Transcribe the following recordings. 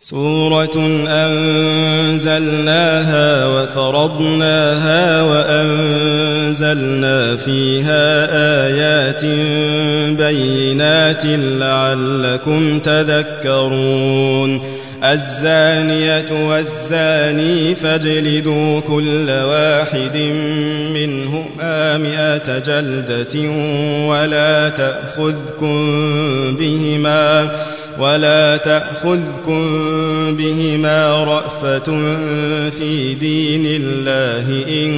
سورة أنزلناها وفرضناها وأنزلنا فيها آيات بينات لعلكم تذكرون الزانية والزاني فاجلدوا كل واحد منهما 100 جلدة ولا تأخذكم بهما رأفة في دين الله إن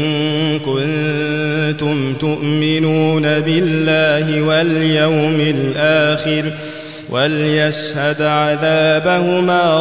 كنتم تؤمنون بالله واليوم الآخر وليشهد عذابهما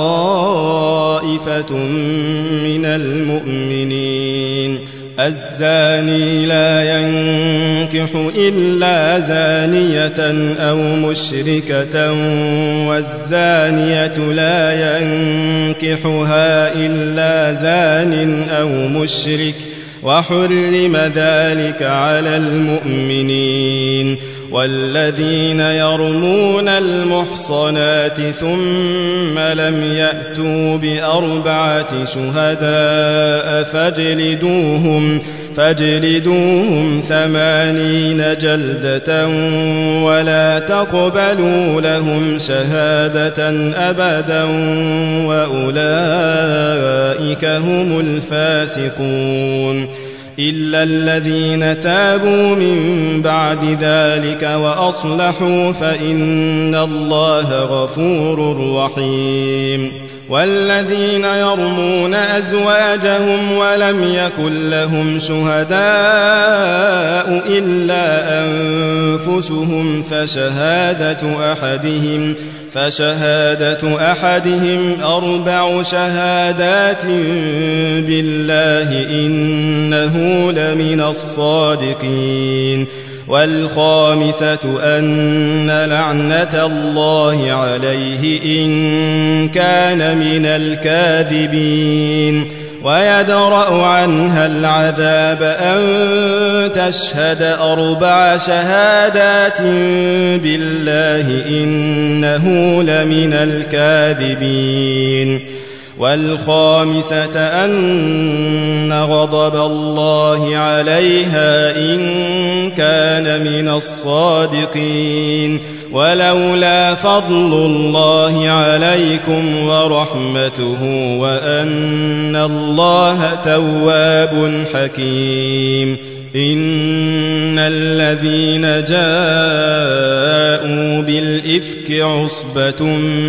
طائفة من المؤمنين الزاني لا ينكح إلا زانية أو مشركة والزانية لا ينكحها إلا زان أو مشرك وحرم ذلك على المؤمنين والذين يرمون المحصنات ثم لم يأتوا ب4 شهداء فاجلدوهم 80 جلدة ولا تقبلوا لهم شهادة أبدا وأولئك هم الفاسقون إلا الذين تابوا من بعد ذلك وأصلحوا فإن الله غفور رحيم والذين يرمون أزواجهم ولم يكن لهم شهداء إلا أنفسهم فشهادة أحدهم 4 شهادات بالله إنه لمن الصادقين والخامسة أن لعنة الله عليه إن كان من الكاذبين ويدرأ عنها العذاب أن تشهد 4 شهادات بالله إنه لمن الكاذبين والخامسة أن غضب الله عليها إن كان من الصادقين ولولا فضل الله عليكم ورحمته وأن الله تواب حكيم إن الذين جاءوا بالإفك عصبة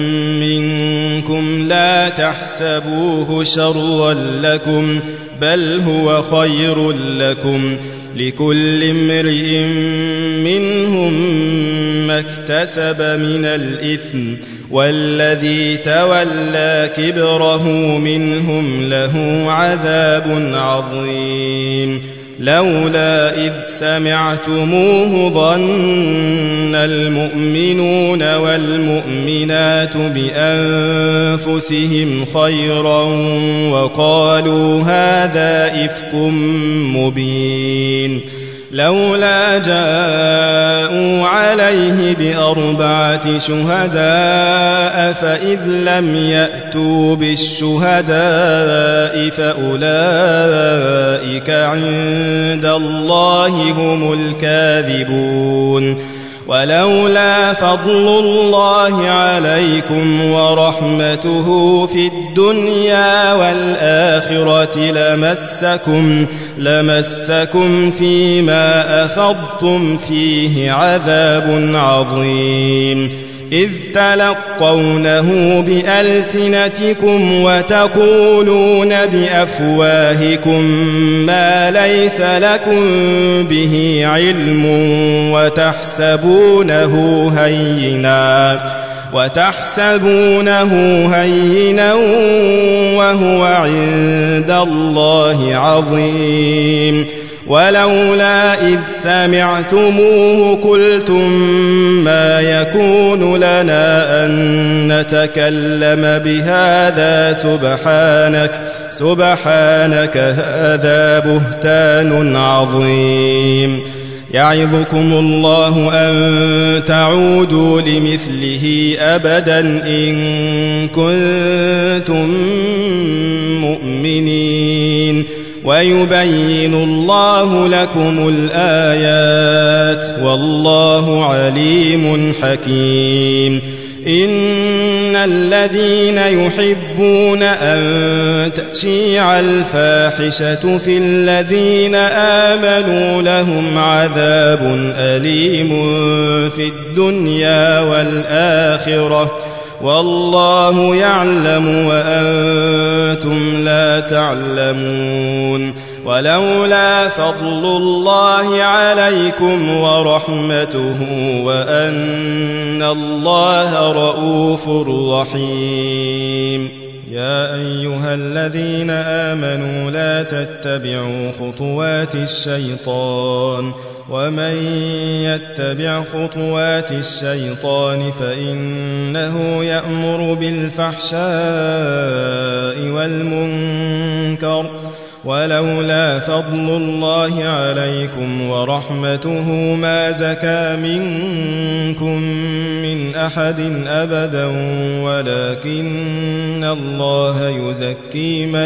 منكم لا تحسبوه شرا لكم بل هو خير لكم لكل امرئ منهم ما اكتسب من الإثم والذي تولى كبره منهم له عذاب عظيم لولا إذ سمعتموه ظن المؤمنون والمؤمنات بأنفسهم خيرا وقالوا هذا إفك مبين لولا جاءوا عليه ب4 شهداء فإذ لم يأتوا بالشهداء فأولئك عند الله هم الكاذبون ولولا فضل الله عليكم ورحمته في الدنيا والآخرة لمسكم فيما أفضتم فيه عذاب عظيم إذ تلقونه بألسنتكم وتقولون بأفواهكم ما ليس لكم به علم وتحسبونه هينا وهو عند الله عظيم ولولا إذ سمعتموه قلتم ما يكون لنا أن نتكلم بهذا سبحانك هذا بهتان عظيم يعظكم الله أن تعودوا لمثله أبدا إن كنتم مؤمنين ويبين الله لكم الآيات والله عليم حكيم إن الذين يحبون أن تشيع الفاحشة في الذين آمنوا لهم عذاب أليم في الدنيا والآخرة والله يعلم وأنتم لا تعلمون ولولا فضل الله عليكم ورحمته وأن الله رؤوف رحيم يا أيها الذين آمنوا لا تتبعوا خطوات الشيطان ومن يتبع خطوات الشيطان فإنه يأمر بالفحشاء والمنكر ولولا فضل الله عليكم ورحمته ما زكى منكم من أحد أبدا ولكن الله يزكي من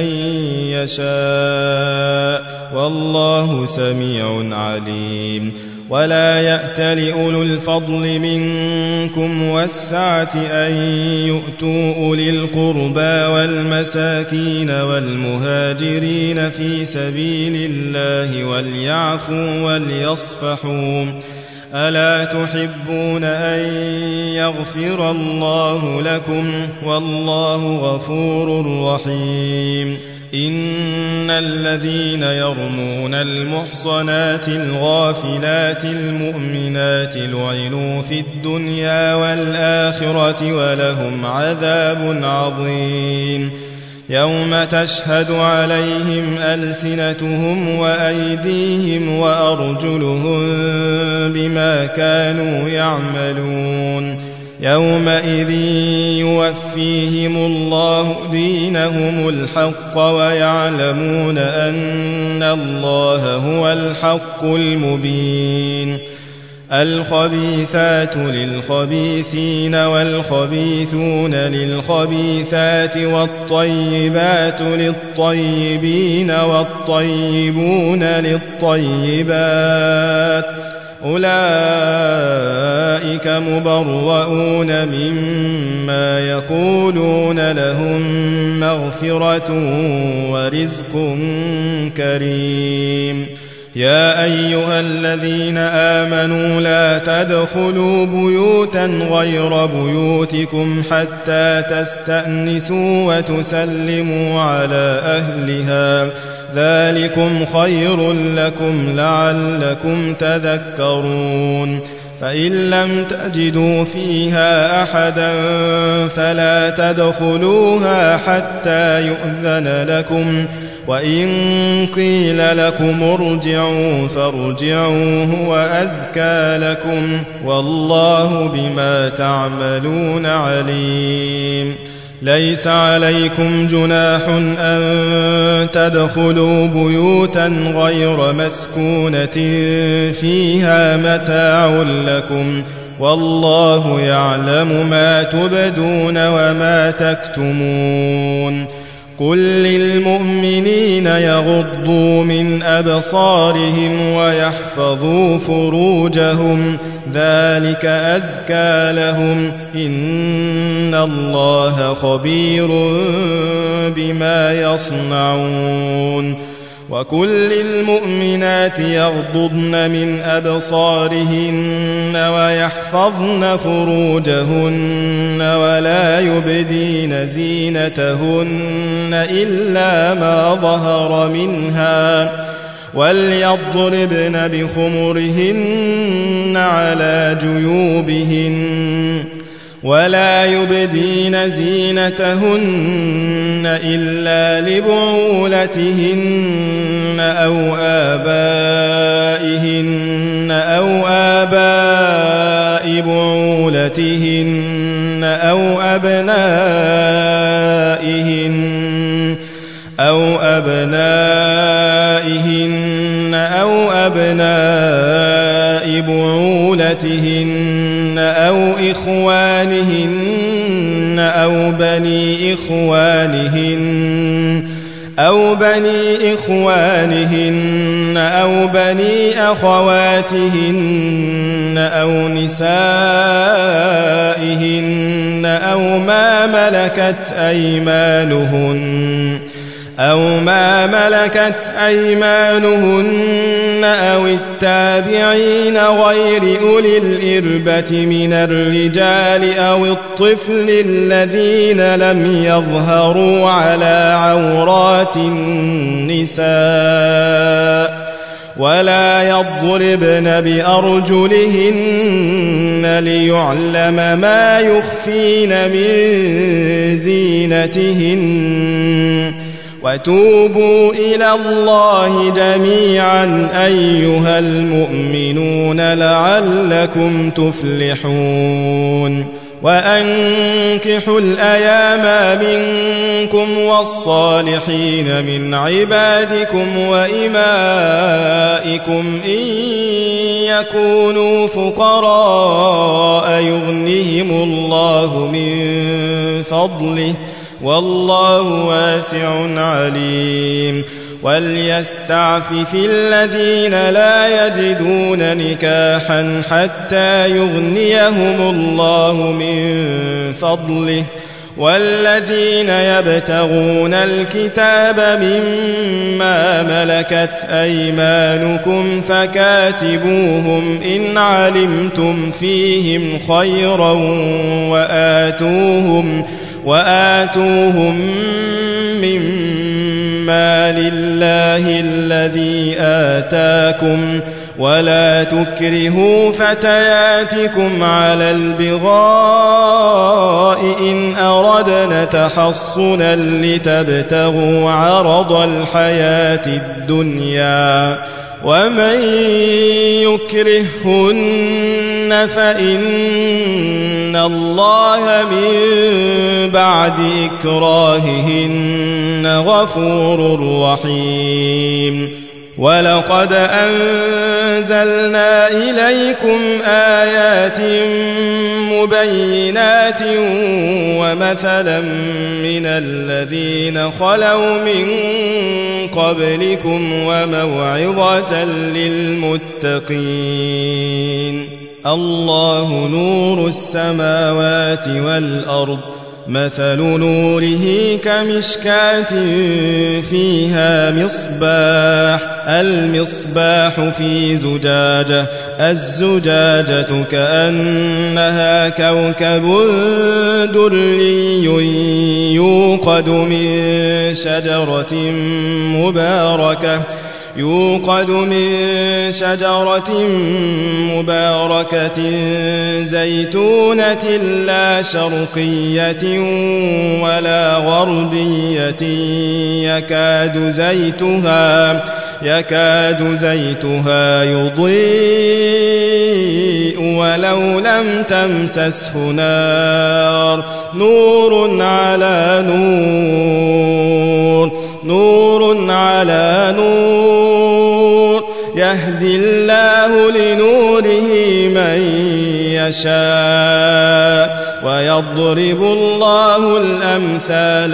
يشاء والله سميع عليم ولا يأتل أولو الفضل منكم والسعة أن يؤتوا أولي القربى والمساكين والمهاجرين في سبيل الله وليعفوا وليصفحوا ألا تحبون أن يغفر الله لكم والله غفور رحيم إن الذين يرمون المحصنات الغافلات المؤمنات لعنوا في الدنيا والآخرة ولهم عذاب عظيم يوم تشهد عليهم ألسنتهم وأيديهم وأرجلهم بما كانوا يعملون يومئذ يوفيهم الله دينهم الحق ويعلمون أن الله هو الحق المبين الخبيثات للخبيثين والخبيثون للخبيثات والطيبات للطيبين والطيبون للطيبات أولئك مبرؤون مما يقولون لهم مغفرة ورزق كريم يا أيها الذين آمنوا لا تدخلوا بيوتا غير بيوتكم حتى تستأنسوا وتسلموا على أهلها ذلكم خير لكم لعلكم تذكرون فإن لم تجدوا فيها أحدا فلا تدخلوها حتى يؤذن لكم وإن قيل لكم ارجعوا فارجعوا هو أزكى لكم والله بما تعملون عليم ليس عليكم جناح أن تدخلوا بيوتا غير مسكونة فيها متاع لكم والله يعلم ما تبدون وما تكتمون قل للمؤمنين يغضوا من أبصارهم ويحفظوا فروجهم ذلك أزكى لهم إن الله خبير بما يصنعون وكل المؤمنات يغضضن من أبصارهن ويحفظن فروجهن ولا يبدين زينتهن إلا ما ظهر منها وليضربن بخمرهن على جيوبهن ولا يبدين زينتهن إلا لبعولتهن أو آباء بعولتهن أو أبنائهن أو أبناء بعولتهن أو إخوانهن أو بني إخوانهن أو بني أخواتهن أو نسائهن أو ما ملكت أيمانهن أو التابعين غير أولي الإربة من الرجال أو الطفل الذين لم يظهروا على عورات النساء ولا يضربن بأرجلهن ليعلم ما يخفين من زينتهن وتوبوا إلى الله جميعا أيها المؤمنون لعلكم تفلحون وأنكحوا الأيام منكم والصالحين من عبادكم وإمائكم إن يكونوا فقراء يغنهم الله من فضله والله واسع عليم وليستعفف الذين لا يجدون نكاحا حتى يغنيهم الله من فضله والذين يبتغون الكتاب مما ملكت أيمانكم فكاتبوهم إن علمتم فيهم خيرا وآتوهم مما لله الذي آتاكم ولا تكرهوا فتياتكم على البغاء إن أردنا تحصنا لتبتغوا عرض الحياة الدنيا ومن يكرهن فإن الله من بعد إكراههن غفور رحيم ولقد أنزلنا إليكم آيات مبينات ومثلا من الذين خلوا من قبلكم وموعظة للمتقين الله نور السماوات والأرض مثل نوره كمشكاة فيها المصباح في زجاجة الزجاجة كأنها كوكب دري يوقد من شجرة مباركة زيتونة لا شرقية ولا غربية يكاد زيتها يضيء ولو لم تمسسه نار نور على نور يهدي الله لنوره من يشاء ويضرب الله الأمثال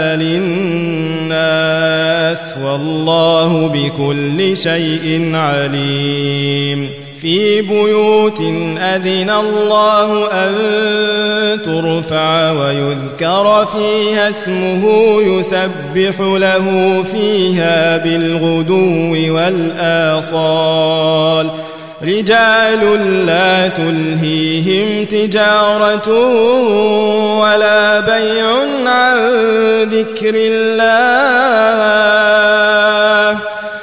للناس والله بكل شيء عليم في بيوت أذن الله أن ترفع ويذكر فيها اسمه يسبح له فيها بالغدو والآصال رجال لا تلهيهم تجارة ولا بيع عن ذكر الله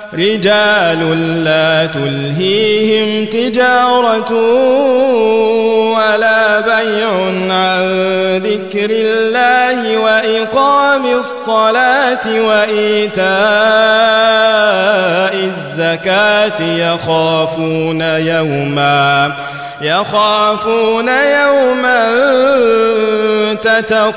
لا تلهيهم تجارة ولا بيع عن ذكر الله وإقام الصلاة وإيتاء الزكاة يخافون يوما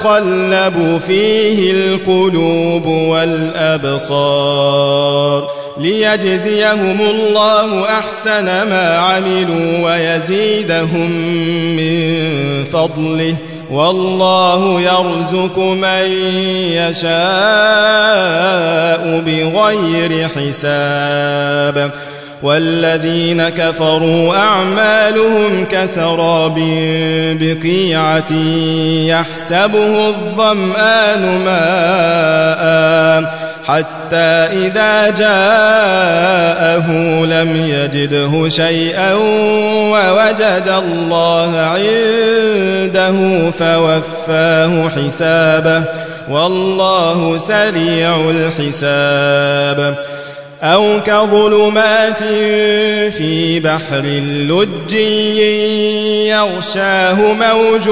تتقلب فيه القلوب والأبصار ليجزيهم الله أحسن ما عملوا ويزيدهم من فضله والله يرزق من يشاء بغير حساب والذين كفروا أعمالهم كسراب بقيعة يحسبه الظمآن ماء حتى إذا جاءه لم يجده شيئا ووجد الله عنده فوفاه حسابه والله سريع الحساب أو كظلمات في بحر لجي يغشاه موج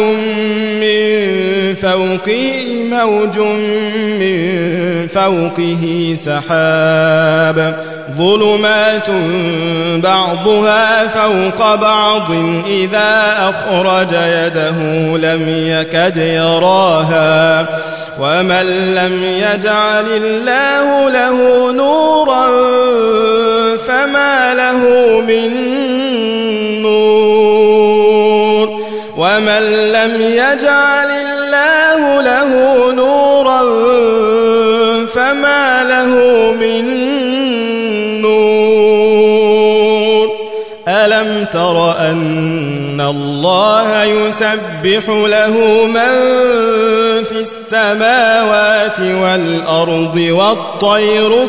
من فوقه سحاب ظلمات بعضها فوق بعض إذا أخرج يده لم يكد يراها ومن لم يجعل الله له نورا فما له من نور ومن لم يجعل الله له نورا فما له من نور ألم تر أن الله يسبح له من في السماوات والأرض والطير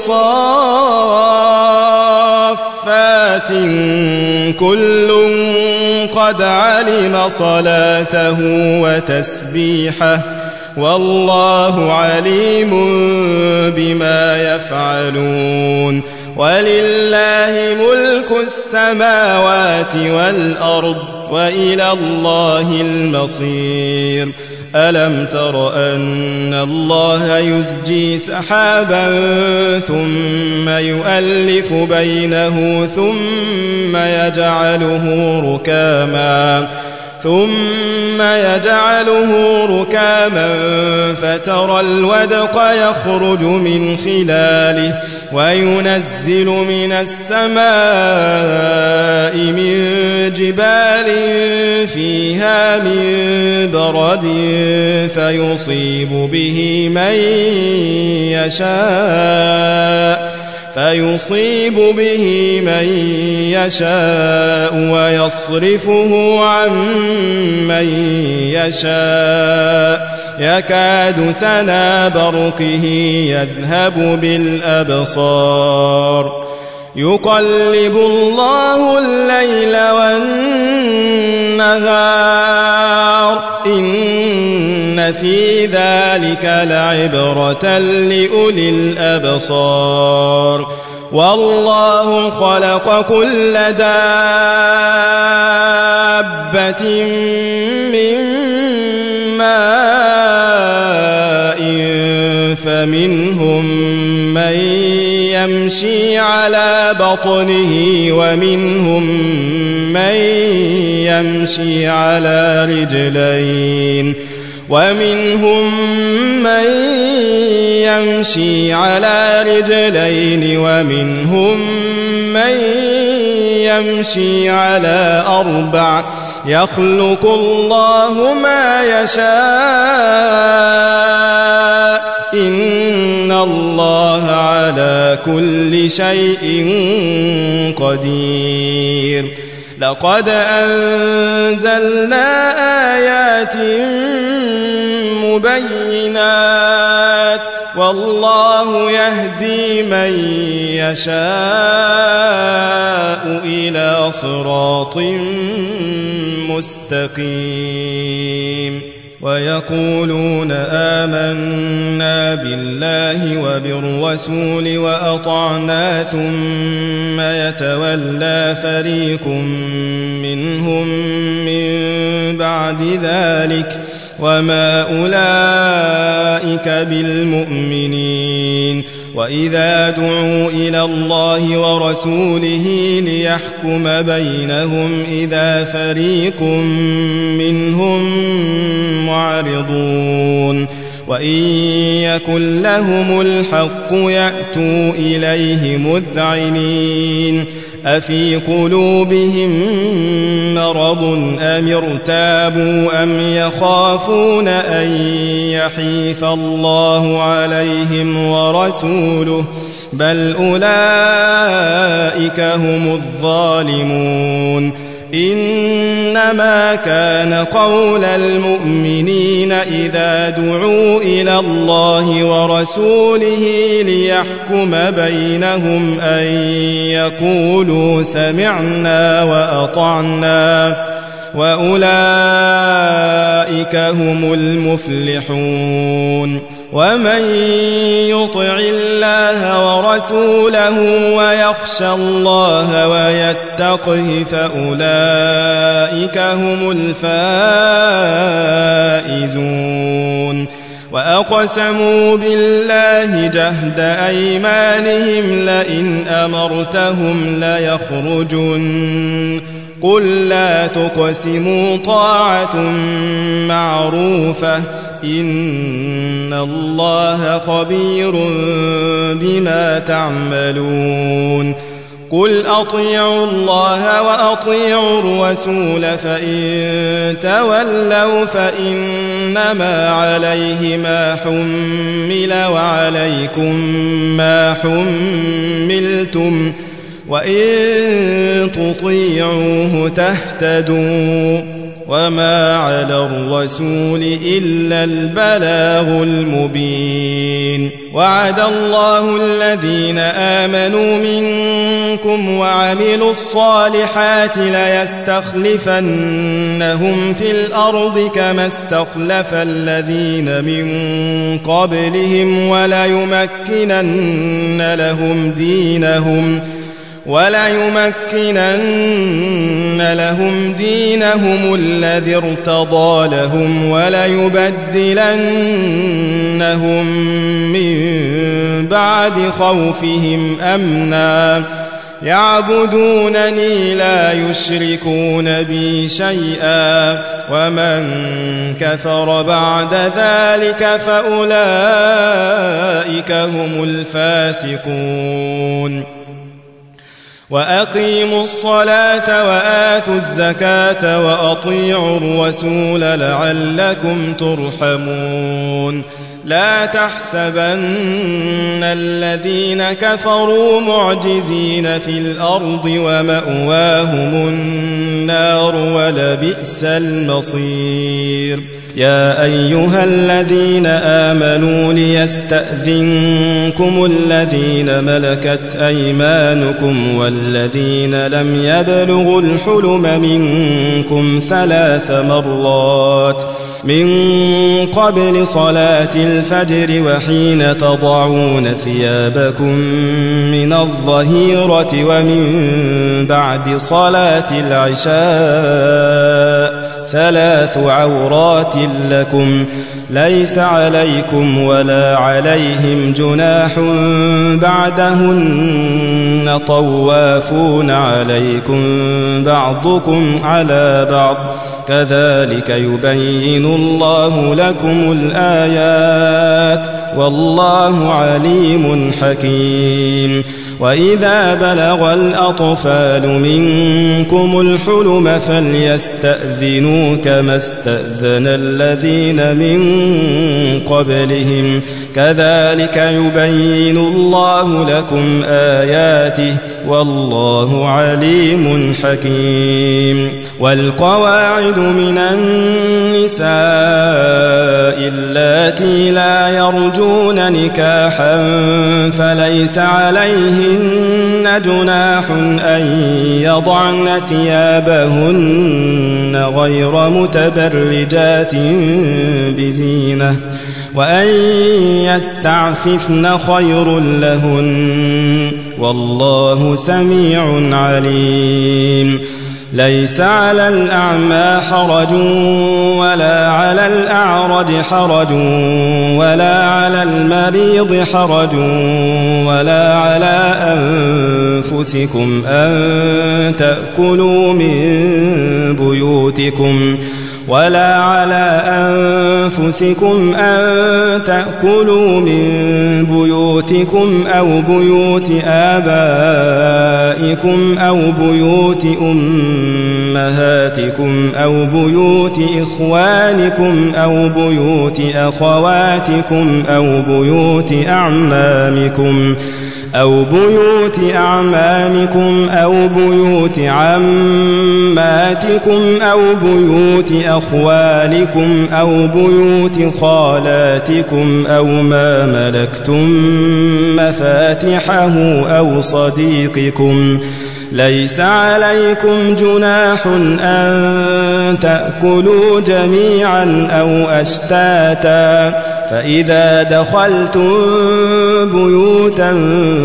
صافات كل قد علم صلاته وتسبيحه والله عليم بما يفعلون ولله ملك السماوات والأرض وإلى الله المصير ألم تر أن الله يزجي سحابا ثم يؤلف بينه ثم يجعله ركاما فترى الودق يخرج من خلاله وينزل من السماء من جبال فيها من برد فيصيب به من يشاء ويصرفه عن من يشاء يكاد سنا برقه يذهب بالأبصار يقلب الله الليل والنهار إن في ذلك لعبرة لأولي الأبصار والله خلق كل دابة من ماء فمنهم من يمشي على بطنه ومنهم من يمشي على رجلين ومنهم من يمشي على أربع يخلق الله ما يشاء إن الله على كل شيء قدير لقد أنزلنا آيات مبينات والله يهدي من يشاء إلى صراط مستقيم ويقولون آمنا بالله وبالرسول وأطعنا ثم يتولى فريق منهم من بعد ذلك وما أولئك بالمؤمنين وإذا دعوا إلى الله ورسوله ليحكم بينهم إذا فريق منهم معرضون وإن يكن لهم الحق يأتوا إليه مذعنين أفي قلوبهم مرض أم ارتابوا أم يخافون أن يحيف الله عليهم ورسوله بل أولئك هم الظالمون إنما كان قول المؤمنين إذا دعوا إلى الله ورسوله ليحكم بينهم أن يقولوا سمعنا وأطعنا وأولئك هم المفلحون ومن يطع الله ورسوله ويخشى الله ويتقه فأولئك هم الفائزون وأقسموا بالله جهد أيمانهم لئن أمرتهم ليخرجن قل لا تقسموا طاعة معروفة إن الله خبير بما تعملون قل أطيعوا الله وأطيعوا الرسول فإن تولوا فإنما عليه ما حمل وعليكم ما حملتم وإن تطيعوه تهتدوا وما على الرسول إلا البلاغ المبين وعد الله الذين آمنوا منكم وعملوا الصالحات ليستخلفنهم في الأرض كما استخلف الذين من قبلهم وليمكنن لهم دينهم الذي ارتضى لهم وليبدلنهم من بعد خوفهم أمنا يعبدونني لا يشركون بي شيئا ومن كفر بعد ذلك فأولئك هم الفاسقون وأقيموا الصلاة وآتوا الزكاة وأطيعوا الرسول لعلكم ترحمون لا تحسبن الذين كفروا معجزين في الأرض ومأواهم النار ولبئس المصير يا أيها الذين آمنوا ليستأذنكم الذين ملكت أيمانكم والذين لم يبلغوا الحلم منكم 3 مرات من قبل صلاة الفجر وحين تضعون ثيابكم من الظهيرة ومن بعد صلاة العشاء 3 عورات لكم ليس عليكم ولا عليهم جناح بعدهن طوافون عليكم بعضكم على بعض كذلك يبين الله لكم الآيات والله عليم حكيم وإذا بلغ الأطفال منكم الحلم فليستأذنوا كما استأذن الذين من قبلهم كذلك يبين الله لكم آياته والله عليم حكيم والقواعد من النساء اللاتي لا يرجون نكاحا فليس عليهن جناح أن يضعن ثيابهن غير متبرجات بزينة وأن يستعففن خير لهن والله سميع عليم ليس على الأعمى حرج ولا على الأعرج حرج ولا على المريض حرج ولا على أنفسكم أن تأكلوا من بيوتكم ولا على أنفسكم أن تأكلوا من بيوتكم أو بيوت آبائكم أو بيوت أمهاتكم أو بيوت إخوانكم أو بيوت أخواتكم أو بيوت أعمامكم أو بيوت عماتكم أو بيوت أخوالكم أو بيوت خالاتكم أو ما ملكتم مفاتحه أو صديقكم. ليس عليكم جناح أن تأكلوا جميعا أو أشتاتا، فإذا دخلتم بيوتا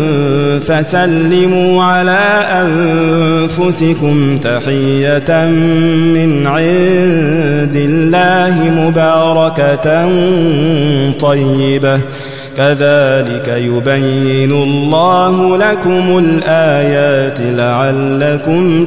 فسلموا على أنفسكم تحية من عند الله مباركة طيبة، كذلك يبين الله لكم الآيات لعلكم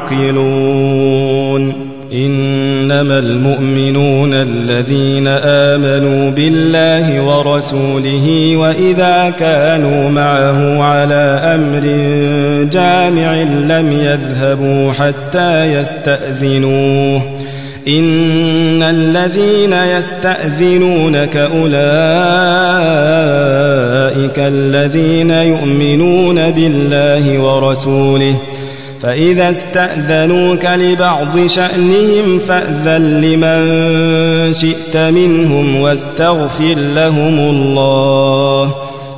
تعقلون. إنما المؤمنون الذين آمنوا بالله ورسوله وإذا كانوا معه على أمر جامع لم يذهبوا حتى يستأذنوه. إن الذين يستأذنونك أولئك الذين يؤمنون بالله ورسوله، فإذا استأذنوك لبعض شأنهم فأذن لمن شئت منهم واستغفر لهم الله،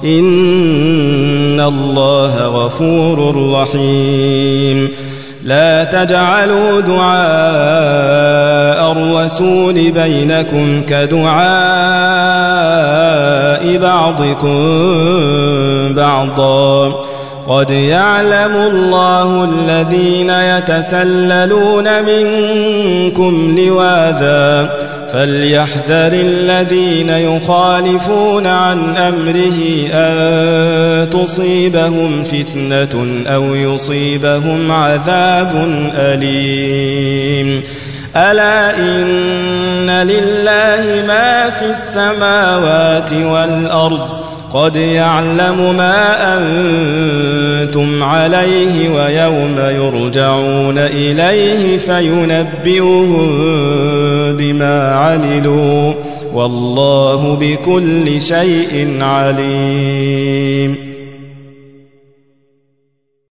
إن الله غفور رحيم. لا تجعلوا دعاء الرسول بينكم كدعاء بعضكم بعضا، قد يعلم الله الذين يتسللون منكم لواذا، فليحذر الذين يخالفون عن أمره أن تصيبهم فتنة أو يصيبهم عذاب أليم. ألا إن لله ما في السماوات والأرض، قد يعلم ما أنتم عليه ويوم يرجعون إليه فينبئهم بما عملوا، والله بكل شيء عليم.